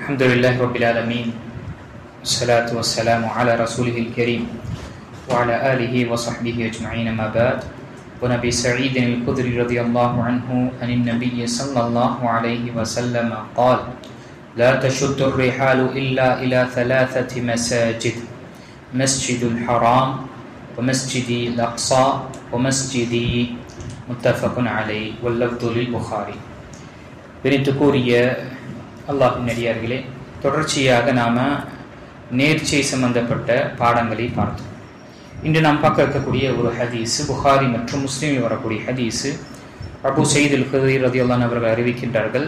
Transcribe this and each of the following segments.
الحمد لله رب العالمين والصلاة والسلام على رسوله الكريم وعلى آله وصحبه أجمعين ما بعد ونبي سعيد الخدري رضي الله عنه عن النبي صلى الله عليه وسلم قال لا تشد الرحال إلا إلى ثلاثة مساجد مسجد الحرام ومسجد الأقصى ومسجد متفق عليه واللفظ للبخاري. பெரித்துக்குரிய அல்லாஹ்வின் நடிகார்களே, தொடர்ச்சியாக நாம நேர்ச்சை சம்பந்தப்பட்ட பாடங்களை பார்த்தோம். இன்று நாம் பார்க்க இருக்கக்கூடிய ஒரு ஹதீஸ் புகாரி மற்றும் முஸ்லிமில் வரக்கூடிய ஹதீஸ். அபூ சயீத் அல்-குத்ரி ரலியல்லாஹு அன்ஹு அவர்கள் அறிவிக்கின்றார்கள்,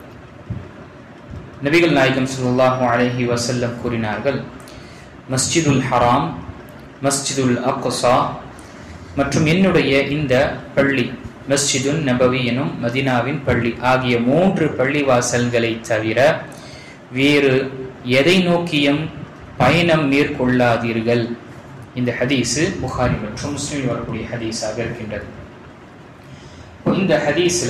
நபிகள் நாயகம் ஸல்லல்லாஹு அலைஹி வஸல்லம் கூறினார்கள், மஸ்ஜிதுல் ஹராம், மஸ்ஜிதுல் அக்ஸா மற்றும் என்னுடைய இந்த பள்ளி மஸ்ஜிதுன் நபவி எனும் மதீனாவின் பள்ளி ஆகிய 3 பள்ளிவாசல்களை தவிர வேறு எதை நோக்கியும் பயணம் மேற்கொள்ளாதீர்கள். இந்த ஹதீஸ் புகாரி மற்றும் முஸ்லிமில் வரக்கூடிய ஹதீஸாக இருக்கின்றது. இந்த ஹதீஸ்ல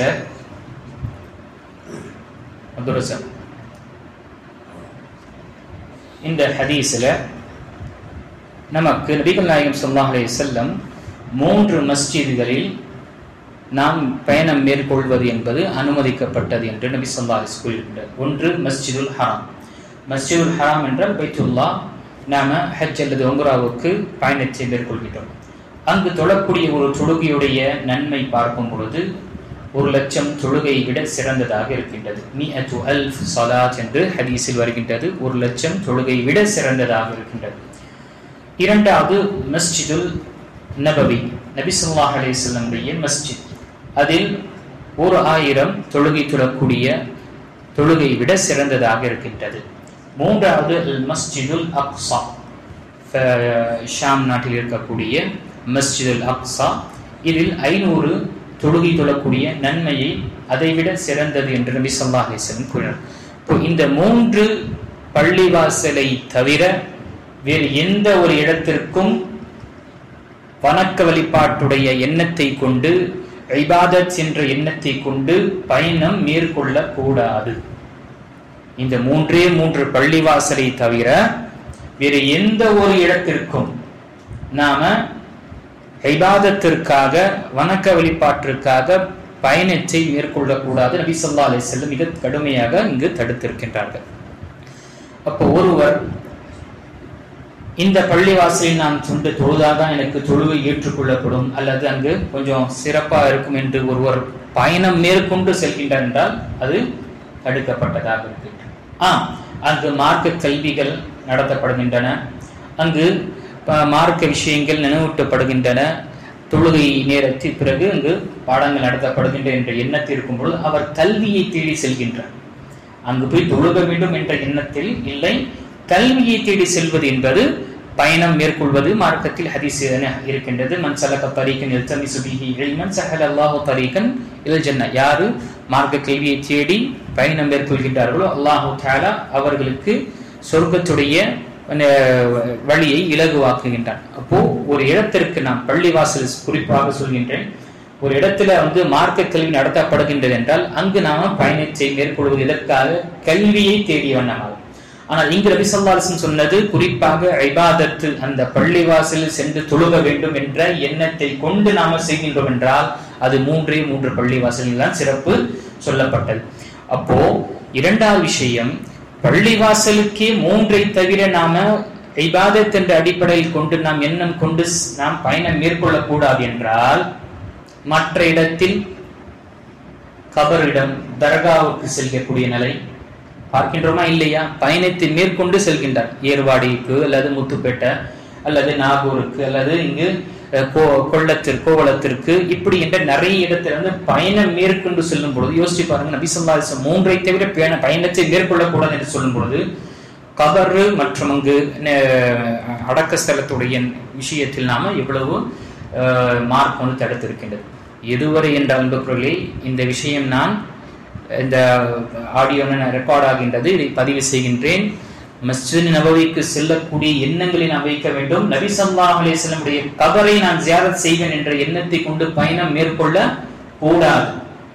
நமக்கு நபிகள் நாயகம் ஸல்லல்லாஹு அலைஹி வஸல்லம் 3 மஸ்ஜிதுகளில் நாம் பயணம் மேற்கொள்வது என்பது அனுமதிக்கப்பட்டது என்று நபி ஸல்லல்லாஹு அலைஹி வஸல்லம் கூறியிருக்கிறார். ஒன்று மஸ்ஜிதுல் ஹராம். மஸ்ஜிதுல் ஹராம் என்றால் பைத்துல்லாஹ். நாம ஹஜ் அல்லது உம்ராவுக்கு பயணத்தை மேற்கொள்கிறோம். அங்கு தொழக்கூடிய ஒரு தொழுகையுடைய நன்மை பார்க்கும் பொழுது 1,00,000 தொழுகையை விட சிறந்ததாக இருக்கின்றது. 100,000 ஸலாத் என்று ஹதீஸில் வருகின்றது. 1,00,000 தொழுகையை விட சிறந்ததாக இருக்கின்றது. இரண்டாவது மஸ்ஜிதுல் நபவி, நபி ஸல்லல்லாஹு அலைஹி வஸல்லம் உடைய மஸ்ஜித். அதில் 1,000 தொழுகை தொழக்கூடிய தொழுகையை விட சிறந்ததாக இருக்கின்றது. மூன்றாவது மஸ்ஜிதுல் அக்ஸா, ஷாம் நாட்டில் இருக்கக்கூடிய மஸ்ஜிதுல் அக்ஸா. இதில் 500 தொழுகை தொழக்கூடிய நன்மையை அதைவிட சிறந்தது என்று நபி ஸல்லல்லாஹு அலைஹி வஸல்லம் கூறினார். இப்போ இந்த 3 பள்ளிவாசலை தவிர வேறு எந்த ஒரு இடத்திற்கும் வணக்க வழிபாட்டுடைய எண்ணத்தை கொண்டு, இபாதத் என்ற எண்ணத்தை கொண்டு பயணம் மேற்கொள்ள கூடாது. இந்த 3 பள்ளிவாசலை தவிர வேறு எந்த ஒரு இடத்திற்கும் நாம இபாதத்திற்காக வணக்க வழிபாட்டிற்காக பயணத்தை மேற்கொள்ளக்கூடாது. நபி ஸல்லல்லாஹு அலைஹி வஸல்லம் மிக கடுமையாக இங்கு தடுத்திருக்கின்றார்கள். அப்போ ஒருவர் இந்த பள்ளிவாசலில் நான் சொந்த தொழுதாதான் எனக்கு தொழுகை ஏற்றுக்கொள்ளப்படும் அல்லது அங்கு கொஞ்சம் சிறப்பா இருக்கும் என்று ஒருவர் பயணம் மேற்கொண்டு செல்கின்றார் என்றால் அது தடுக்கப்பட்டதாக இருக்கின்றது. அங்கு மார்க்க கல்விகள் நடத்தப்படுகின்றன, அங்கு மார்க்க விஷயங்கள் நினைவூட்டப்படுகின்றன, தொழுகை நேரத்திற்கு பிறகு அங்கு பாடங்கள் நடத்தப்படுகின்றன என்ற எண்ணத்தில் இருக்கும் பொழுது அவர் கல்வியை தேடி செல்கின்றார். அங்கு போய் தொழுக வேண்டும் என்ற எண்ணத்தில் இல்லை, கல்வியை தேடி செல்வது என்பது பயணம் மேற்கொள்வது மார்க்கத்தில் ஹதீஸ் இருக்கின்றது. மன் சலக தரீகன் யல்தமிசு பிஹி இல்மன் ஸஹலல்லாஹு தரீகன் இலல் ஜன்னah. யாரு மார்க்க கல்வியை தேடி பயணம் மேற்கொள்கின்றார்களோ அல்லாஹு தஆலா அவர்களுக்கு சொர்க்கத்துடைய வழியை இலகுவாக்குகின்றான். அப்போ ஒரு இடத்திற்கு நாம் பள்ளிவாசல் குறிப்பாக சொல்கின்றேன், ஒரு இடத்துல மார்க்க கல்வி நடத்தப்படுகின்றது என்றால் அங்கு நாம பயணத்தை மேற்கொள்வது எதற்காக? கல்வியை தேடிய வண்ணமாக. ஆனால் இங்கு நபி ஸல்லல்லாஹு அலைஹி வஸல்லம் சொன்னது குறிப்பாக இபாதத்து, அந்த பள்ளிவாசலில் சென்று தொழுக வேண்டும் என்ற எண்ணத்தை கொண்டு நாம செய்கின்றோம் என்றால் அது 3 பள்ளிவாசலில் தான் சிறப்பு சொல்லப்பட்டது. அப்போ இரண்டாவது விஷயம், பள்ளிவாசலுக்கே 3 தவிர நாம இபாதத் என்ற அடிப்படையில் கொண்டு நாம் எண்ணம் கொண்டு நாம் பயணம் மேற்கொள்ளக்கூடாது என்றால் மற்ற இடத்தில் கபரிடம் தர்காவுக்கு செல்லக்கூடிய நிலை பார்க்கின்றோமா இல்லையா? பயணத்தை மேற்கொண்டு செல்கின்றார். ஏர்வாடிக்கு அல்லது முத்துப்பேட்டை அல்லது நாகூருக்கு அல்லது இங்கு கோவளத்திற்கு இப்படி என்ற நிறைய இடத்துல பயணம் மேற்கொண்டு செல்லும் பொழுது யோசிச்சு பாருங்க, நபி ஸல்லல்லாஹு அலைஹி வஸல்லம் 3 தவிர பயணத்தை மேற்கொள்ளக்கூடாது என்று சொல்லும் பொழுது கபரு மற்றும் அங்கு அடக்க ஸ்தலத்துடைய விஷயத்தில் நாம எவ்வளவு மார்க் தடுத்திருக்கின்றது. எதுவரை என்ற அன்புக்குள்ளே இந்த விஷயம் நான் இந்த ஆடியோ ரெக்கார்ட் ஆகின்றது, இதை பதிவு செய்கின்றேன். மஸ்ஜித் நபவிக்கு செல்லக்கூடிய எண்ணங்களை நான் வைக்க வேண்டும். நபி ஸல்லல்லாஹு அலைஹி வஸல்லம் உடைய கபரை நான் ஜியாரத் செய்வேன் என்ற எண்ணத்தை கொண்டு பயணம் மேற்கொள்ள கூடாது.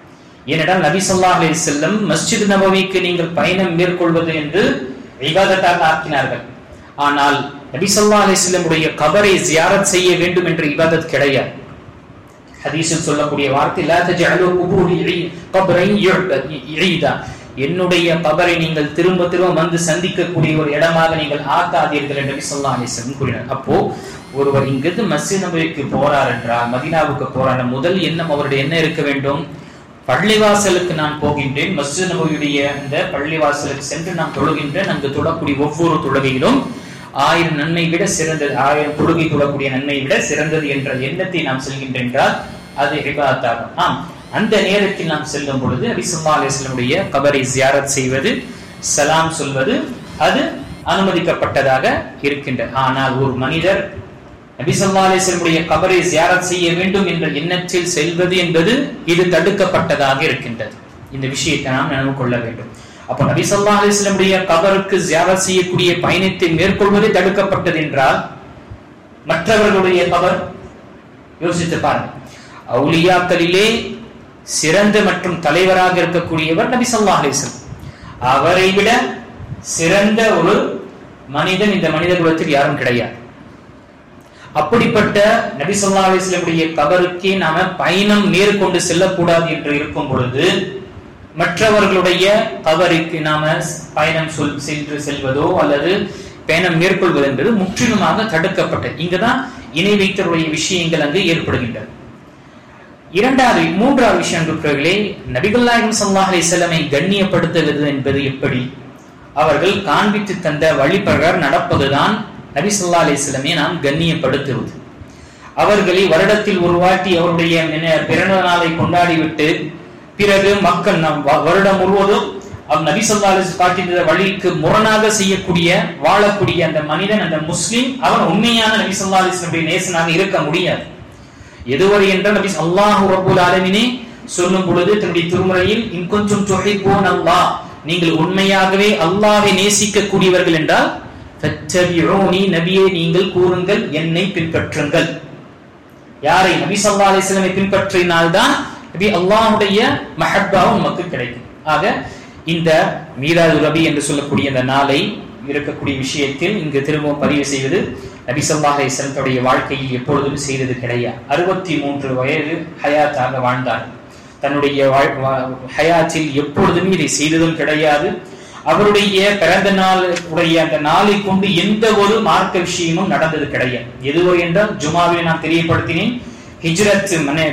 ஏனென்றால் நபி ஸல்லல்லாஹு அலைஹி வஸல்லம் மஸ்ஜித் நபவிக்கு நீங்கள் பயணம் மேற்கொள்வது என்று இபாதத்தாக ஆக்கினார்கள். ஆனால் நபி ஸல்லல்லாஹு அலைஹி வஸல்லம் உடைய கபரை ஜியாரத் செய்ய வேண்டும் என்ற இபாதத் கிடையாது. ஹதீஸில் சொல்லக்கூடிய வார்த்தை லா தஜஅலு குபூரி கப்ரை யுஅீதா, என்னுடைய கபரை நீங்கள் திரும்ப திரும்ப வந்து சந்திக்கக்கூடிய ஒரு இடமாக நீங்கள் ஆக்காதீர்கள் என்று நபி ஸல்லல்லாஹு அலைஹி வஸல்லம் கூறினார். அப்போ ஒருவர் இங்கிருந்து மஸ்ஜித் நபவிக்கு போறார் என்றால், மதீனாவுக்கு போறார், முதல் எண்ணம் அவருடைய என்ன இருக்க வேண்டும்? பள்ளிவாசலுக்கு நான் போகின்றேன், மஸ்ஜித் நபவியுடைய அந்த பள்ளிவாசலுக்கு சென்று நான் தொழுகின்றேன், அங்கு தொழக்கூடிய ஒவ்வொரு தொழுகையிலும் 1000 நன்மை விட சிறந்தது, 1000 தொழுகை தொழக்கூடிய நன்மை விட சிறந்தது என்ற எண்ணத்தை நாம் செல்கின்றேன் என்றால் அது இபாதத்தாகும். அந்த நேரத்தில் நாம் செல்லும் பொழுது நபி ஸல்லல்லாஹு அலைஹி வஸல்லம் கபரை ஜியாரத் செய்வது, சலாம் சொல்வது அது அனுமதிக்கப்பட்டதாக இருக்கின்றது. ஆனால் ஒரு மனிதர் நபி ஸல்லல்லாஹு அலைஹி வஸல்லம் கபரை ஜியாரத் செய்ய வேண்டும் என்ற எண்ணத்தில் செல்வது என்பது இது தடுக்கப்பட்டதாக இருக்கின்றது. இந்த விஷயத்தை நாம் நினைவு கொள்ள வேண்டும். அப்ப நபி ஸல்லல்லாஹு அலைஹி வஸல்லம் கபருக்கு ஜியாரத் செய்யக்கூடிய பயணத்தை மேற்கொள்வது தடுக்கப்பட்டது என்றால் மற்றவர்களுடைய கபர் யோசித்து பாருங்கள். அவுலியாக்களிலே சிறந்த மற்றும் தலைவராக இருக்கக்கூடியவர் நபி ஸல்லல்லாஹு அலைஹி வஸல்லம். அவரை விட சிறந்த ஒரு மனிதன் இந்த மனித குலத்தில் யாரும் கிடையாது. அப்படிப்பட்ட நபி ஸல்லல்லாஹு அலைஹி வஸல்லம் கபருக்கே நாம பயணம் மேற்கொண்டு செல்லக்கூடாது என்று இருக்கும் பொழுது மற்றவர்களுடைய கபருக்கு நாம பயணம் செல்வதோ அல்லது பயணம் மேற்கொள்வது என்பது முற்றிலுமாக தடுக்கப்பட்டது. இங்குதான் இணை வைத்தருடைய விஷயங்கள் அங்கு ஏற்படுகின்றன. மூன்றாவது விஷயம் நண்பர்களே, நபிகள் நாயகம் ஸல்லல்லாஹு அலைஹி வஸல்லமை கண்ணியப்படுத்துவது என்பது எப்படி? அவர்கள் காண்பித்து தந்த வழிபிரகாரம் நடப்பதுதான் நபி ஸல்லல்லாஹு அலைஹி வஸல்லமை நாம் கண்ணியப்படுத்துவது. அவர்களை வருடத்தில் ஒரு வாட்டி அவருடைய பிறந்த நாளை கொண்டாடிவிட்டு பிறகு மக்கள் வருடம் முழுவதும் நபி ஸல்லல்லாஹு அலைஹி வஸல்லம் காட்டிய வழிக்கு முரணாக செய்யக்கூடிய வாழக்கூடிய அந்த மனிதன், அந்த முஸ்லிம், அவன் உண்மையான நபி ஸல்லல்லாஹு அலைஹி வஸல்லம் நேசனாக இருக்க முடியாது. எதுவரை என்றால் நபி அல்லாஹ் ரப்பல் ஆலமீன் சொல்லும் பொழுது தன்னுடைய திருமறையில் இன் குன்தும் துஹிப்பூனல்லாஹ், நீங்கள் உண்மையாகவே அல்லாஹ்வை நேசிக்க கூடியவர்கள் என்றால் ஃபத்தபிஊனி, நபியே நீங்கள் கூறுங்கள், என்னை பின்பற்றுங்கள். யாரை? நபி ஸல்லல்லாஹு அலைஹி வஸல்லம் பின்பற்றினால்தான் நபி அல்லாஹ்வுடைய மஹப்பாவும் நமக்கு கிடைக்கும். ஆக இந்த மீலாதுர் நபி என்று சொல்லக்கூடிய அந்த நாளை இருக்கக்கூடிய விஷயத்தில் இங்கு திரும்பவும் பதிவு செய்வது நபி ஸல்லல்லாஹு அலைஹி வஸல்லம் வாழ்க்கையில் எப்பொழுதும் செய்தது கிடையாது. 63 வயது ஹயாத்தாக வாழ்ந்தார். தன்னுடைய ஹயாத்தில் எப்பொழுதும் இதை செய்ததும் கிடையாது. அவருடைய பிறந்த நாள் உடைய அந்த நாளை கொண்டு எந்த ஒரு மார்க்க விஷயமும் நடந்தது கிடையாது. எதுவரை என்றால் ஜுமாவில் நான் தெரியப்படுத்தினேன், ஹிஜ்ரத்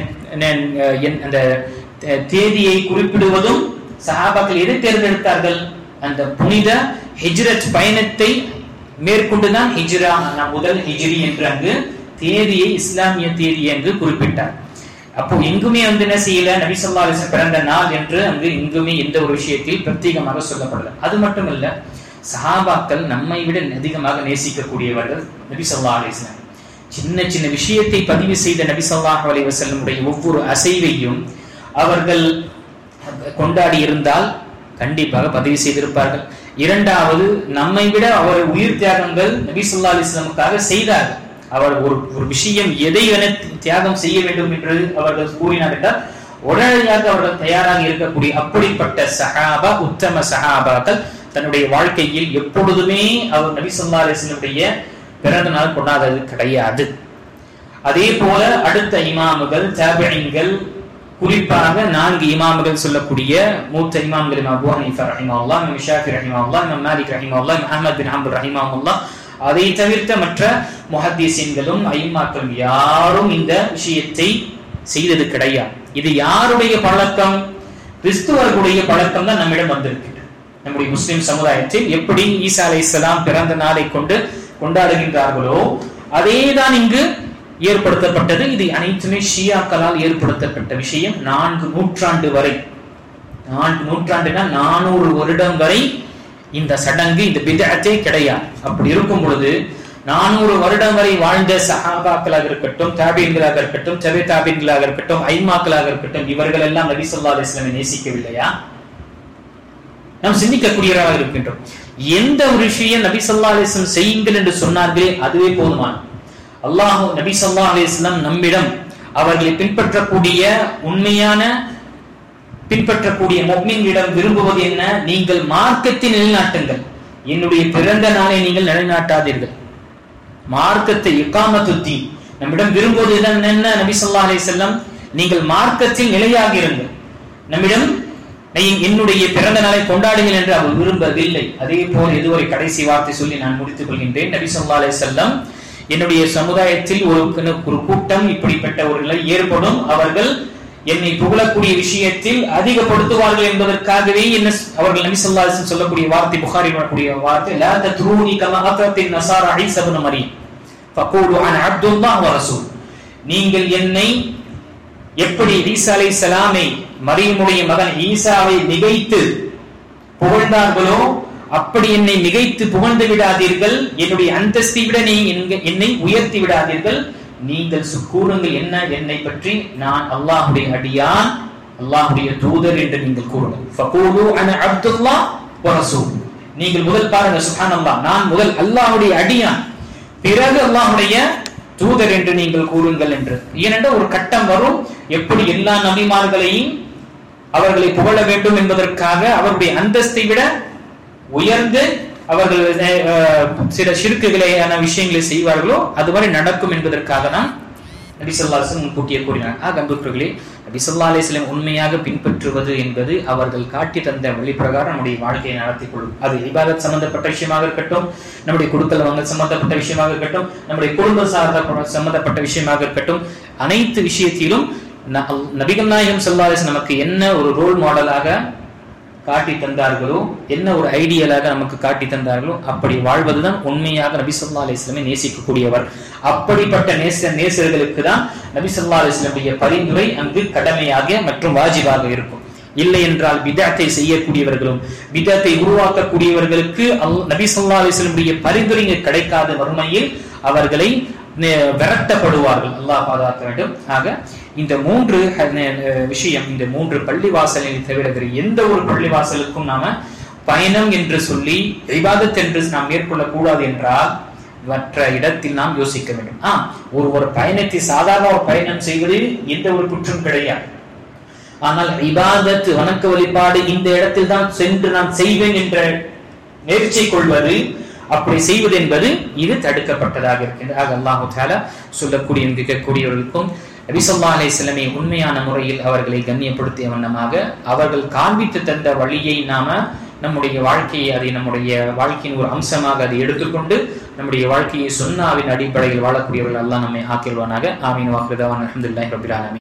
அந்த தேதியை குறிப்பிடுவதும் சஹாபாக்கள் எதை தேர்ந்தெடுத்தார்கள்? அந்த புனித ஹிஜ்ரத் பயணத்தை மேற்கொண்டுதான் ஹிஜ்ரா, முதல் ஹிஜ்ரி என்று அங்கு தேதியை இஸ்லாமிய தேதி என்று குறிப்பிட்டார். அப்போ எங்குமே என்ன செய்யல, நபி ஸல்லல்லாஹு அலைஹி வஸல்லம் பிறந்த நாள் என்று அங்கு எங்குமே எந்த ஒரு விஷயத்தில் பிரத்யேகமாக சொல்லப்படல. அது மட்டுமல்ல, சஹாபாக்கள் நம்மை விட அதிகமாக நேசிக்கக்கூடியவர்கள் நபி ஸல்லல்லாஹு அலைஹி வஸல்லம். சின்ன சின்ன விஷயத்தை பதிவு செய்த நபி ஸல்லல்லாஹு அலைஹி வஸல்லம் உடைய ஒவ்வொரு அசைவையும் அவர்கள் கொண்டாடி இருந்தால் கண்டிப்பாக பதிவு செய்திருப்பார்கள். இரண்டாவது, நம்மை விட அவர் உயிர் தியாகங்கள் நபி ஸல்லல்லாஹு அலைஹி வஸல்லமுக்காக செய்தார்கள். அவர் ஒரு விஷயம் எதை தியாகம் செய்ய வேண்டும் என்று அவர்கள் கூறினார் என்றால் உடனடியாக அவர்கள் தயாராக இருக்கக்கூடிய அப்படிப்பட்ட சஹாபா, உத்தம சஹாபாக்கள் தன்னுடைய வாழ்க்கையில் எப்பொழுதுமே அவர் நபி ஸல்லல்லாஹு அலைஹி வஸல்லம் பிறந்த நாள் கொண்டாடுறது கிடையாது. அதே போல அடுத்த இமாமுகள், தாபிஈன்கள், குறிப்பாக 4 இமாம்கள் சொல்லக்கூடிய மூத்த இமாம்கள் இமாம் அபூ ஹனீஃபா ரஹிமஹுல்லாஹ், இமாம் ஷாஃபி ரஹிமஹுல்லாஹ், இமாம் மாலிக் ரஹிமஹுல்லாஹ், இமாம் அஹ்மத் பின் ஹம்பல் ரஹிமஹுல்லாஹ், அதை தவிர்த்த மற்ற முஹத்திஸீன்களும் ஐம்மாக்களும் யாரும் இந்த விஷயத்தை செய்தது கிடையாது. இது யாருடைய பழக்கம்? கிறிஸ்துவர்களுடைய பழக்கம் தான் நம்மிடம் வந்திருக்கிறது. நம்முடைய முஸ்லிம் சமுதாயத்தில் எப்படி ஈசா அலைஹிஸ்ஸலாம் பிறந்த நாளை கொண்டு கொண்டாடுகின்றார்களோ அதேதான் இங்கு ஏற்படுத்தப்பட்டது. இது அனைத்துமே ஷியாக்களால் ஏற்படுத்தப்பட்ட விஷயம். 4 நூற்றாண்டு வரை, 4 நூற்றாண்டுனா 400 வருடம் வரை இந்த சடங்கு, இந்த பித்அத்தே கிடையாது. அப்படி இருக்கும் பொழுது 400 வருடம் வரை வாழ்ந்த சஹாபாக்களாக இருக்கட்டும், தாபீன்களாக இருக்கட்டும், தபி தாபீன்களாக இருக்கட்டும், ஐம்மாக்களாக இருக்கட்டும், இவர்கள் எல்லாம் நபி ஸல்லல்லாஹு அலைஹி வஸல்லம் நேசிக்கவில்லையா? நாம் சிந்திக்கக்கூடியவராக இருக்கின்றோம். எந்த ஒரு விஷயம் நபி ஸல்லல்லாஹு அலைஹி வஸல்லம் செய்யுங்கள் என்று சொன்னார்களே அதுவே போதுமானது. அல்லாஹ் நபி ஸல்லல்லாஹு அலைஹி வஸல்லம் நம்மிடம் அவர்களை பின்பற்றக்கூடிய உண்மையான பின்பற்றக்கூடிய முஃமின்களிடம் விரும்புவது என்ன? நீங்கள் மார்க்கத்தை நிலைநாட்டுங்கள், என்னுடைய பிறந்த நாளை நீங்கள் நிலைநாட்டாதீர்கள். மார்க்கத்தை இகாமத்துத்தீன் நம்மிடம் விரும்புவது என்ன? நபி ஸல்லல்லாஹு அலைஹி வஸல்லம் நீங்கள் மார்க்கத்தில் நிலையாக இருங்கள், நம்மிடம் என்னுடைய பிறந்த நாளை கொண்டாடுங்கள் என்று அவர் விரும்பவில்லை. அதே போல் இதுவரை கடைசி வார்த்தை சொல்லி நான் முடித்துக் கொள்கின்றேன். நபி ஸல்லல்லாஹு அலைஹி வஸல்லம் என்னுடைய சமுதாயத்தில் ஒரு கூட்டம் இப்படிப்பட்ட ஒரு நிலை ஏற்படும், அவர்கள் என்னை புகழக்கூடிய விஷயத்தில் அதிகப்படுத்துவார்கள் என்பதற்காகவே என்ன அவர்கள் நபி ஸல்லல்லாஹு அலைஹி வஸல்லம் சொல்லக்கூடிய வார்த்தை, புகாரில் வரக்கூடிய வார்த்தை, லா தத்ரூனி கமா அத்ரத்தின் நஸாரா ஈஸா இப்னு மரியம் ஃபகூலு அன அப்துல்லாஹ் வ ரசூல். நீங்கள் என்னை எப்படி ஈசா அலைஹிஸ்ஸலாமை மரியமுடைய மகன் ஈசாவை மிகைத்து புகழ்ந்தார்களோ அப்படி என்னை மிகைத்து புகழ்ந்து விடாதீர்கள், என்னுடைய அந்தஸ்தை விட என்னை உயர்த்தி விடாதீர்கள். நீங்கள் கூறுங்கள் என்ன என்னை பற்றி, நான் அல்லாஹ்வுடைய அடியான், அல்லாஹ்வுடைய தூதர் என்று நீங்கள் கூறுங்கள். ஃபகூலு அன அப்துல்லாஹ் வ ரசூல். நீங்கள் முதல் பாருங்க, சுப்ஹானல்லாஹ், நான் முதல் அல்லாஹ்வுடைய அடியான், பிறகு அல்லாஹ்வுடைய தூதர் என்று நீங்கள் கூறுங்கள் என்று. ஏனென்றால் ஒரு கட்டம் வரும், எப்படி எல்லா நபிமார்களையும் அவர்களை புகழ வேண்டும் என்பதற்காக அவருடைய அந்தஸ்தை விட உயர்ந்து அவர்கள் சில ஷிர்க்குகளையான விஷயங்களை செய்வார்களோ அதுவரை நடக்கும் என்பதற்காக தான் நபி ஸல்லல்லாஹு அலைஹி வஸல்லம் முன்கூட்டியே கூறினார். அன்புக்குரியவர்களே, நபி ஸல்லல்லாஹு அலைஹி வஸல்லம் உண்மையாக பின்பற்றுவது என்பது அவர்கள் காட்டி தந்த வழி பிரகாரம் நம்முடைய வாழ்க்கையை நடத்தி கொள்ளும். அது இபாதத் சம்பந்தப்பட்ட விஷயமாக இருக்கட்டும், நம்முடைய கொடுக்கல் வாங்கல் சம்பந்தப்பட்ட விஷயமாக இருக்கட்டும், நம்முடைய குடும்ப சார்ந்த சம்பந்தப்பட்ட விஷயமாக இருக்கட்டும், அனைத்து விஷயத்திலும் நபிகள் நாயகம் ஸல்லல்லாஹு அலைஹி வஸல்லம் நமக்கு என்ன ஒரு ரோல் மாடலாக காட்டி தந்தார்களோ, என்ன ஒரு ஐடியலாக நமக்கு காட்டி தந்தார்களோ அப்படி வாழ்வதுதான் உண்மையாக நபி ஸல்லல்லாஹு அலைஹி வஸல்லம் நேசிக்கக்கூடியவர். அப்படிப்பட்ட நேசர்களுக்கு தான் நபி ஸல்லல்லாஹு அலைஹி வஸல்லம் பரிந்துரை அங்கு கடமையாக மற்றும் வாஜிபாக இருக்கும். இல்லை என்றால் பிதஅத்தை செய்யக்கூடியவர்களும் பிதஅத்தை உருவாக்கக்கூடியவர்களுக்கு நபி ஸல்லல்லாஹு அலைஹி வஸல்லம் பரிந்துரை கிடைக்காத மறுமையில் அவர்களை விரட்டப்படுவார்கள். அல்லாஹ் பாதுகாக்க வேண்டும். ஆக இந்த மூன்று விஷயம், இந்த மூன்று பள்ளிவாசலை தவிர எந்த ஒரு பள்ளிவாசலுக்கும் நாம பயணம் என்று சொல்லி இபாதத் என்று நாம் மேற்கொள்ள கூடாது என்றால் மற்ற இடத்தில் நாம் யோசிக்க வேண்டும். ஒரு பயணத்தை சாதாரண ஒரு பயணம் செய்வதில் எந்த ஒரு குற்றம் கிடையாது. ஆனால் இபாதத் வணக்க வழிபாடு இந்த இடத்தில் தான் சென்று நான் செய்வேன் என்ற நேர்ச்சை கொள்வது, அப்படி செய்வது என்பது இது தடுக்கப்பட்டதாக இருக்கின்றது. அல்லாஹ் தஆலா சொல்லக்கூடிய கேட்கக்கூடியவர்களுக்கும் நபி ஸல்லல்லாஹு அலைஹி வஸல்லம் உண்மையான முறையில் அவர்களை கண்ணியப்படுத்திய வண்ணமாக அவர்கள் காண்பித்து தந்த வழியை நாம நம்முடைய வாழ்க்கையை, அதை நம்முடைய வாழ்க்கையின் ஒரு அம்சமாக அதை எடுத்துக்கொண்டு நம்முடைய வாழ்க்கையை சுன்னாவின் அடிப்படையில் வாழக்கூடியவர்கள் அல்லாஹ் நம்மை ஆக்கிடுவானாக. ஆமீன். வாஹிரு தஅவானா அல்ஹம்துலில்லாஹி ரப்பில் ஆலமீன்.